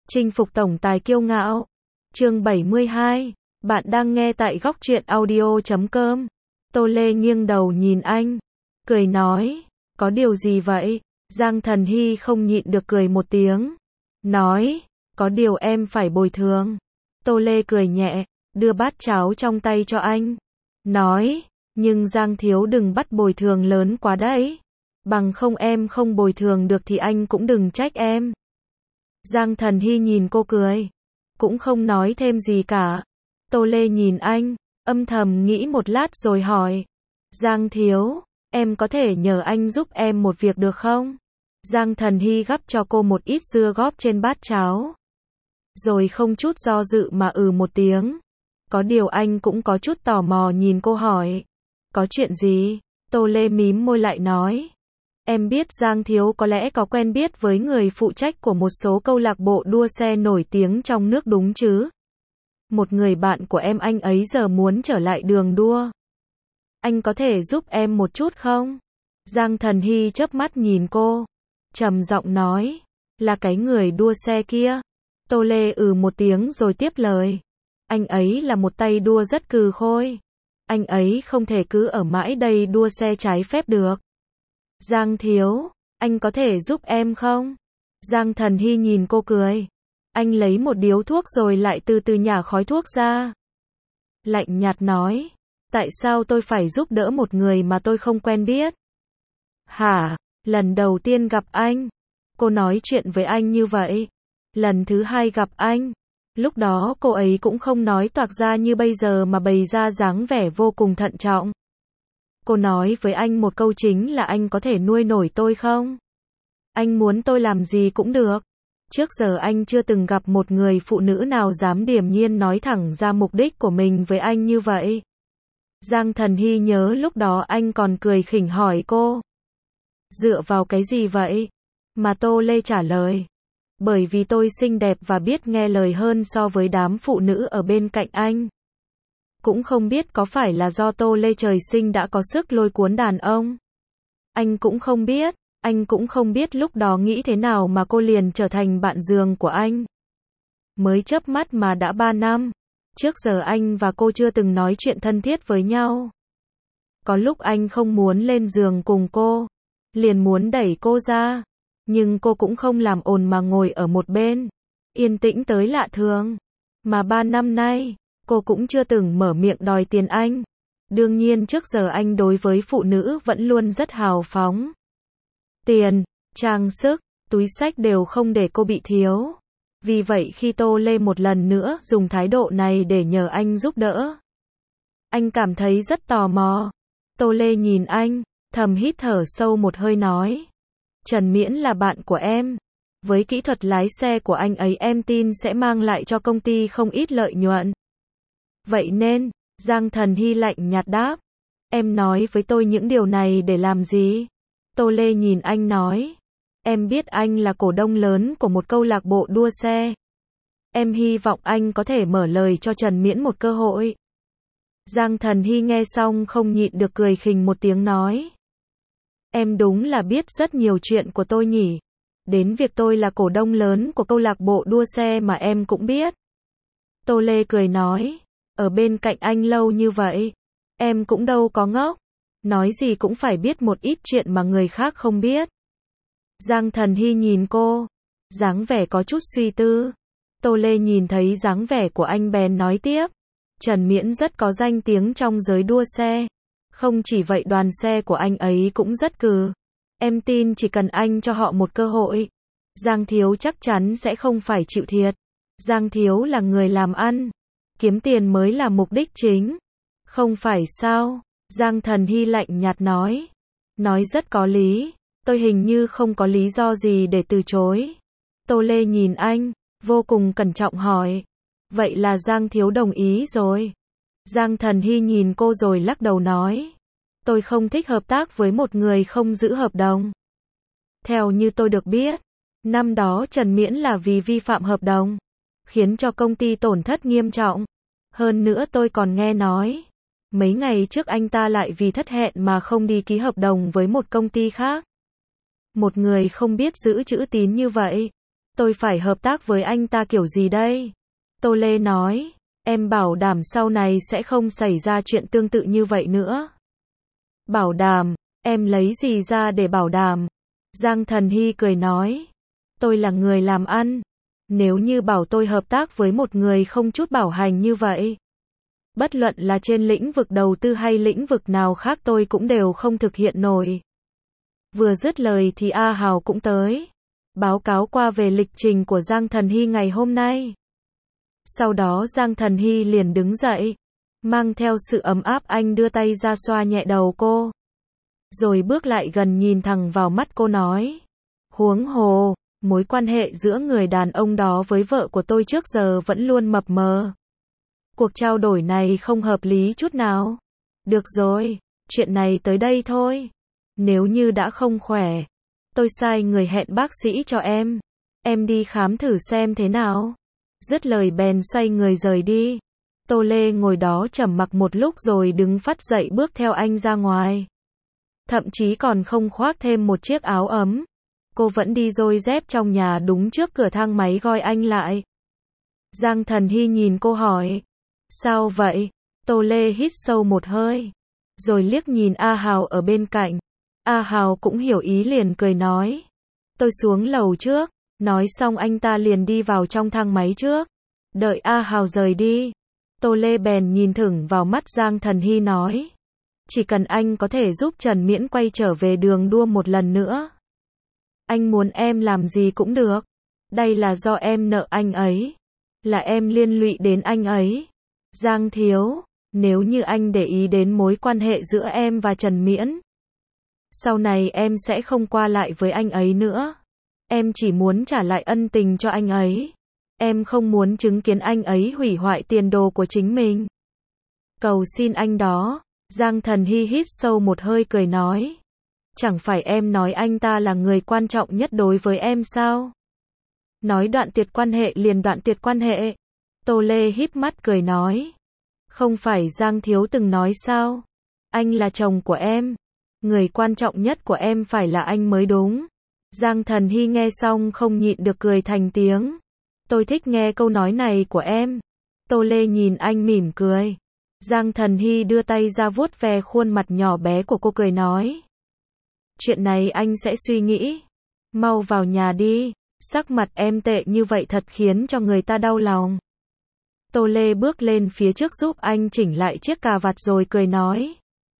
Chinh phục tổng tài kiêu ngạo. Chương 72. Bạn đang nghe tại góc truyện audio.com. Tô Lê nghiêng đầu nhìn anh, cười nói, có điều gì vậy? Giang Thần Hy không nhịn được cười một tiếng, nói, có điều em phải bồi thường. Tô Lê cười nhẹ, đưa bát cháo trong tay cho anh, nói, nhưng Giang thiếu đừng bắt bồi thường lớn quá đấy. Bằng không em không bồi thường được thì anh cũng đừng trách em. Giang Thần Hy nhìn cô cười, cũng không nói thêm gì cả. Tô Lê nhìn anh, âm thầm nghĩ một lát rồi hỏi, Giang thiếu, em có thể nhờ anh giúp em một việc được không? Giang Thần Hy gắp cho cô một ít dưa góp trên bát cháo, rồi không chút do dự mà một tiếng. Có điều anh cũng có chút tò mò nhìn cô hỏi, có chuyện gì? Tô Lê mím môi lại nói, em biết Giang thiếu có lẽ có quen biết với người phụ trách của một số câu lạc bộ đua xe nổi tiếng trong nước đúng chứ? Một người bạn của em, anh ấy giờ muốn trở lại đường đua. Anh có thể giúp em một chút không? Giang Thần Hy chớp mắt nhìn cô, trầm giọng nói, là cái người đua xe kia. Tô Lê một tiếng rồi tiếp lời, anh ấy là một tay đua rất cừ khôi. Anh ấy không thể cứ ở mãi đây đua xe trái phép được. Giang thiếu, anh có thể giúp em không? Giang Thần Hy nhìn cô cười. Anh lấy một điếu thuốc rồi lại từ từ nhả khói thuốc ra. Lạnh nhạt nói, tại sao tôi phải giúp đỡ một người mà tôi không quen biết? Hả, lần đầu tiên gặp anh, cô nói chuyện với anh như vậy. Lần thứ hai gặp anh, lúc đó cô ấy cũng không nói toạc ra như bây giờ mà bày ra dáng vẻ vô cùng thận trọng. Cô nói với anh một câu chính là anh có thể nuôi nổi tôi không? Anh muốn tôi làm gì cũng được. Trước giờ anh chưa từng gặp một người phụ nữ nào dám điềm nhiên nói thẳng ra mục đích của mình với anh như vậy. Giang Thần Hy nhớ lúc đó anh còn cười khỉnh hỏi cô, dựa vào cái gì vậy? Mà Tô Lê trả lời, bởi vì tôi xinh đẹp và biết nghe lời hơn so với đám phụ nữ ở bên cạnh anh. Cũng không biết có phải là do Tô Lê trời sinh đã có sức lôi cuốn đàn ông. Anh cũng không biết. Anh cũng không biết lúc đó nghĩ thế nào mà cô liền trở thành bạn giường của anh. Mới chớp mắt mà đã 3 năm. Trước giờ anh và cô chưa từng nói chuyện thân thiết với nhau. Có lúc anh không muốn lên giường cùng cô, liền muốn đẩy cô ra. Nhưng cô cũng không làm ồn mà ngồi ở một bên, yên tĩnh tới lạ thường. Mà 3 năm nay, cô cũng chưa từng mở miệng đòi tiền anh. Đương nhiên trước giờ anh đối với phụ nữ vẫn luôn rất hào phóng. Tiền, trang sức, túi xách đều không để cô bị thiếu. Vì vậy khi Tô Lê một lần nữa dùng thái độ này để nhờ anh giúp đỡ, anh cảm thấy rất tò mò. Tô Lê nhìn anh, thầm hít thở sâu một hơi nói, Trần Miễn là bạn của em. Với kỹ thuật lái xe của anh ấy em tin sẽ mang lại cho công ty không ít lợi nhuận. Vậy nên, Giang Thần Hy lạnh nhạt đáp, em nói với tôi những điều này để làm gì? Tô Lê nhìn anh nói, em biết anh là cổ đông lớn của một câu lạc bộ đua xe. Em hy vọng anh có thể mở lời cho Trần Miễn một cơ hội. Giang Thần Hy nghe xong không nhịn được cười khình một tiếng nói, em đúng là biết rất nhiều chuyện của tôi nhỉ. Đến việc tôi là cổ đông lớn của câu lạc bộ đua xe mà em cũng biết. Tô Lê cười nói, ở bên cạnh anh lâu như vậy, em cũng đâu có ngốc. Nói gì cũng phải biết một ít chuyện mà người khác không biết. Giang Thần Hy nhìn cô, dáng vẻ có chút suy tư. Tô Lê nhìn thấy dáng vẻ của anh bèn nói tiếp, Trần Miễn rất có danh tiếng trong giới đua xe. Không chỉ vậy đoàn xe của anh ấy cũng rất cừ. Em tin chỉ cần anh cho họ một cơ hội, Giang thiếu chắc chắn sẽ không phải chịu thiệt. Giang thiếu là người làm ăn, kiếm tiền mới là mục đích chính. Không phải sao? Giang Thần Hy lạnh nhạt nói rất có lý, tôi hình như không có lý do gì để từ chối. Tô Lê nhìn anh, vô cùng cẩn trọng hỏi, vậy là Giang thiếu đồng ý rồi? Giang Thần Hy nhìn cô rồi lắc đầu nói, tôi không thích hợp tác với một người không giữ hợp đồng. Theo như tôi được biết, năm đó Trần Miễn là vì vi phạm hợp đồng, khiến cho công ty tổn thất nghiêm trọng. Hơn nữa tôi còn nghe nói, mấy ngày trước anh ta lại vì thất hẹn mà không đi ký hợp đồng với một công ty khác. Một người không biết giữ chữ tín như vậy, Tôi phải hợp tác với anh ta kiểu gì đây? Tô Lê nói, em bảo đảm sau này sẽ không xảy ra chuyện tương tự như vậy nữa. Bảo đảm, em lấy gì ra để bảo đảm? Giang Thần Hy cười nói, tôi là người làm ăn. Nếu như bảo tôi hợp tác với một người không chút bảo hành như vậy, bất luận là trên lĩnh vực đầu tư hay lĩnh vực nào khác tôi cũng đều không thực hiện nổi. Vừa dứt lời thì A Hào cũng tới, báo cáo qua về lịch trình của Giang Thần Hy ngày hôm nay. Sau đó Giang Thần Hy liền đứng dậy, mang theo sự ấm áp anh đưa tay ra xoa nhẹ đầu cô. Rồi bước lại gần nhìn thẳng vào mắt cô nói, huống hồ, mối quan hệ giữa người đàn ông đó với vợ của tôi trước giờ vẫn luôn mập mờ. Cuộc trao đổi này không hợp lý chút nào. Được rồi, chuyện này tới đây thôi. Nếu như đã không khỏe, tôi sai người hẹn bác sĩ cho em. Em đi khám thử xem thế nào. Dứt lời bèn xoay người rời đi. Tô Lê ngồi đó trầm mặc một lúc rồi đứng phắt dậy bước theo anh ra ngoài. Thậm chí còn không khoác thêm một chiếc áo ấm. Cô vẫn đi dôi dép trong nhà đúng trước cửa thang máy gọi anh lại. Giang Thần Hy nhìn cô hỏi, sao vậy? Tô Lê hít sâu một hơi, rồi liếc nhìn A Hào ở bên cạnh. A Hào cũng hiểu ý liền cười nói, tôi xuống lầu trước. Nói xong anh ta liền đi vào trong thang máy trước. Đợi A Hào rời đi, Tô Lê bèn nhìn thẳng vào mắt Giang Thần Hy nói, chỉ cần anh có thể giúp Trần Miễn quay trở về đường đua một lần nữa, anh muốn em làm gì cũng được. Đây là do em nợ anh ấy, là em liên lụy đến anh ấy. Giang thiếu, nếu như anh để ý đến mối quan hệ giữa em và Trần Miễn, sau này em sẽ không qua lại với anh ấy nữa. Em chỉ muốn trả lại ân tình cho anh ấy. Em không muốn chứng kiến anh ấy hủy hoại tiền đồ của chính mình. Cầu xin anh đó. Giang Thần Hy hít sâu một hơi cười nói, chẳng phải em nói anh ta là người quan trọng nhất đối với em sao? Nói đoạn tuyệt quan hệ liền đoạn tuyệt quan hệ. Tô Lê híp mắt cười nói, không phải Giang thiếu từng nói sao? Anh là chồng của em, người quan trọng nhất của em phải là anh mới đúng. Giang Thần Hy nghe xong không nhịn được cười thành tiếng. Tôi thích nghe câu nói này của em. Tô Lê nhìn anh mỉm cười. Giang Thần Hy đưa tay ra vuốt ve khuôn mặt nhỏ bé của cô cười nói, chuyện này anh sẽ suy nghĩ. Mau vào nhà đi, sắc mặt em tệ như vậy thật khiến cho người ta đau lòng. Tô Lê bước lên phía trước giúp anh chỉnh lại chiếc cà vạt rồi cười nói,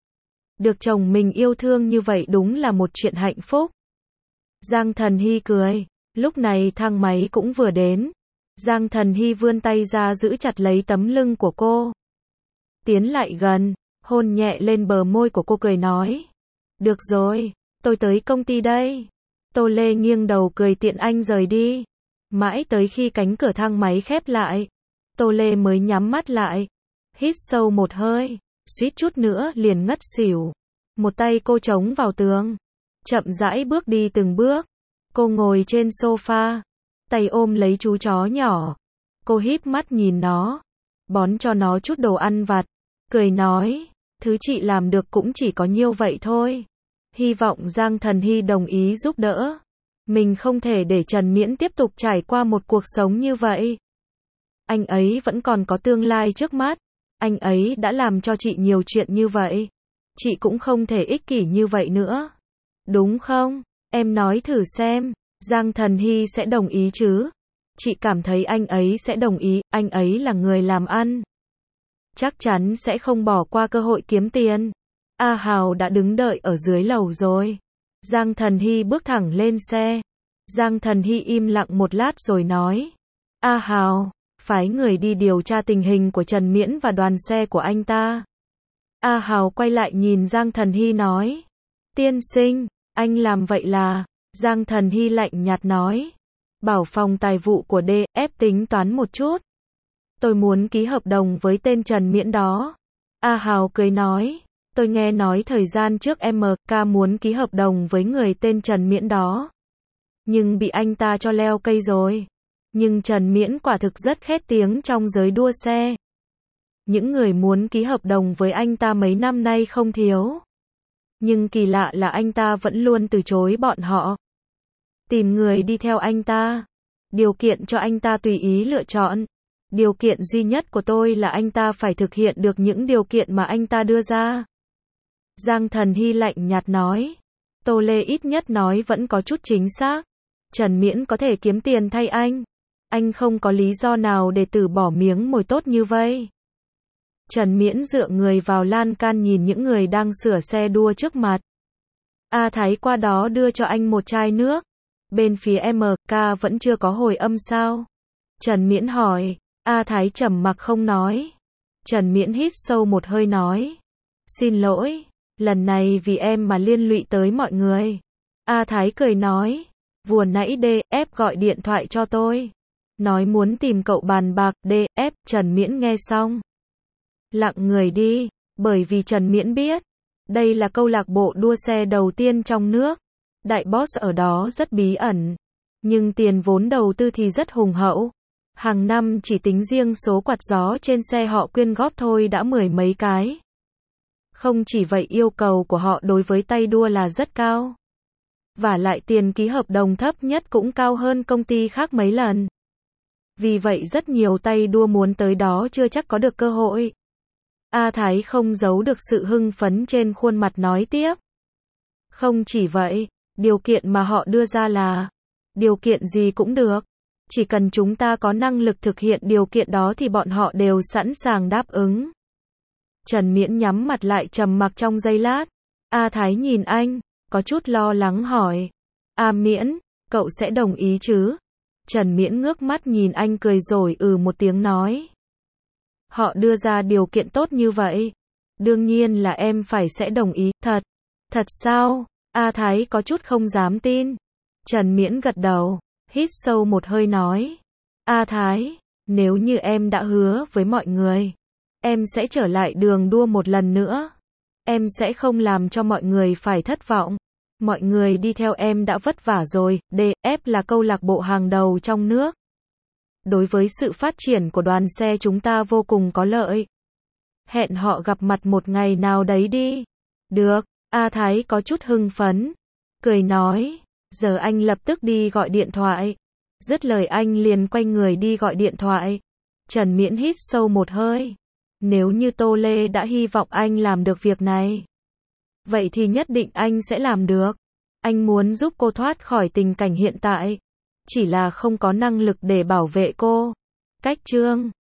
được chồng mình yêu thương như vậy đúng là một chuyện hạnh phúc. Giang Thần Hy cười. Lúc này thang máy cũng vừa đến. Giang Thần Hy vươn tay ra giữ chặt lấy tấm lưng của cô, tiến lại gần, hôn nhẹ lên bờ môi của cô cười nói, được rồi, tôi tới công ty đây. Tô Lê nghiêng đầu cười tiện anh rời đi. Mãi tới khi cánh cửa thang máy khép lại, Tô Lê mới nhắm mắt lại, hít sâu một hơi, suýt chút nữa liền ngất xỉu. Một tay cô chống vào tường, chậm rãi bước đi từng bước. Cô ngồi trên sofa, tay ôm lấy chú chó nhỏ. Cô híp mắt nhìn nó, bón cho nó chút đồ ăn vặt, cười nói, thứ chị làm được cũng chỉ có nhiêu vậy thôi. Hy vọng Giang Thần Hy đồng ý giúp đỡ. Mình không thể để Trần Miễn tiếp tục trải qua một cuộc sống như vậy. Anh ấy vẫn còn có tương lai trước mắt. Anh ấy đã làm cho chị nhiều chuyện như vậy. Chị cũng không thể ích kỷ như vậy nữa. Đúng không? Em nói thử xem, Giang Thần Hy sẽ đồng ý chứ? Chị cảm thấy anh ấy sẽ đồng ý, anh ấy là người làm ăn. Chắc chắn sẽ không bỏ qua cơ hội kiếm tiền. A Hào đã đứng đợi ở dưới lầu rồi. Giang Thần Hy bước thẳng lên xe. Giang Thần Hy im lặng một lát rồi nói, A Hào, phái người đi điều tra tình hình của Trần Miễn và đoàn xe của anh ta. A Hào quay lại nhìn Giang Thần Hy nói, tiên sinh, anh làm vậy là... Giang Thần Hy lạnh nhạt nói, bảo phòng tài vụ của DF tính toán một chút. Tôi muốn ký hợp đồng với tên Trần Miễn đó. A Hào cười nói, tôi nghe nói thời gian trước MK muốn ký hợp đồng với người tên Trần Miễn đó, nhưng bị anh ta cho leo cây rồi. Nhưng Trần Miễn quả thực rất khét tiếng trong giới đua xe. Những người muốn ký hợp đồng với anh ta mấy năm nay không thiếu. Nhưng kỳ lạ là anh ta vẫn luôn từ chối bọn họ. Tìm người đi theo anh ta. điều kiện cho anh ta tùy ý lựa chọn. Điều kiện duy nhất của tôi là anh ta phải thực hiện được những điều kiện mà anh ta đưa ra. Giang Thần Hy lạnh nhạt nói. Tô Lê ít nhất nói vẫn có chút chính xác. Trần Miễn có thể kiếm tiền thay anh. Anh không có lý do nào để từ bỏ miếng mồi tốt như vây. Trần Miễn dựa người vào lan can nhìn những người đang sửa xe đua trước mặt. A Thái qua đó đưa cho anh một chai nước. Bên phía MK vẫn chưa có hồi âm sao? Trần Miễn hỏi. A Thái trầm mặc không nói. Trần Miễn hít sâu một hơi nói. Xin lỗi, lần này vì em mà liên lụy tới mọi người. A Thái cười nói. Vừa nãy DF gọi điện thoại cho tôi. Nói muốn tìm cậu bàn bạc. DF, Trần Miễn nghe xong. Lặng người đi, bởi vì Trần Miễn biết. Đây là câu lạc bộ đua xe đầu tiên trong nước. Đại boss ở đó rất bí ẩn. Nhưng tiền vốn đầu tư thì rất hùng hậu. Hàng năm chỉ tính riêng số quạt gió trên xe họ quyên góp thôi đã 10 mấy cái. Không chỉ vậy yêu cầu của họ đối với tay đua là rất cao. Và lại tiền ký hợp đồng thấp nhất cũng cao hơn công ty khác mấy lần. Vì vậy rất nhiều tay đua muốn tới đó chưa chắc có được cơ hội. A Thái không giấu được sự hưng phấn trên khuôn mặt nói tiếp. Không chỉ vậy, điều kiện mà họ đưa ra là điều kiện gì cũng được. Chỉ cần chúng ta có năng lực thực hiện điều kiện đó thì bọn họ đều sẵn sàng đáp ứng. Trần Miễn nhắm mặt lại trầm mặc trong giây lát. A Thái nhìn anh, có chút lo lắng hỏi. A Miễn, cậu sẽ đồng ý chứ? Trần Miễn ngước mắt nhìn anh cười rồi một tiếng nói. Họ đưa ra điều kiện tốt như vậy. Đương nhiên là em phải sẽ đồng ý. Thật? Thật sao? A Thái có chút không dám tin. Trần Miễn gật đầu, hít sâu một hơi nói. A Thái, nếu như em đã hứa với mọi người, em sẽ trở lại đường đua một lần nữa. Em sẽ không làm cho mọi người phải thất vọng. Mọi người đi theo em đã vất vả rồi. DF là câu lạc bộ hàng đầu trong nước. Đối với sự phát triển của đoàn xe chúng ta vô cùng có lợi. Hẹn họ gặp mặt một ngày nào đấy đi. Được, A Thái có chút hưng phấn. Cười nói, giờ anh lập tức đi gọi điện thoại. Dứt lời anh liền quay người đi gọi điện thoại. Trần Miễn hít sâu một hơi. Nếu như Tô Lê đã hy vọng anh làm được việc này, vậy thì nhất định anh sẽ làm được. Anh muốn giúp cô thoát khỏi tình cảnh hiện tại. Chỉ là không có năng lực để bảo vệ cô. Cách chương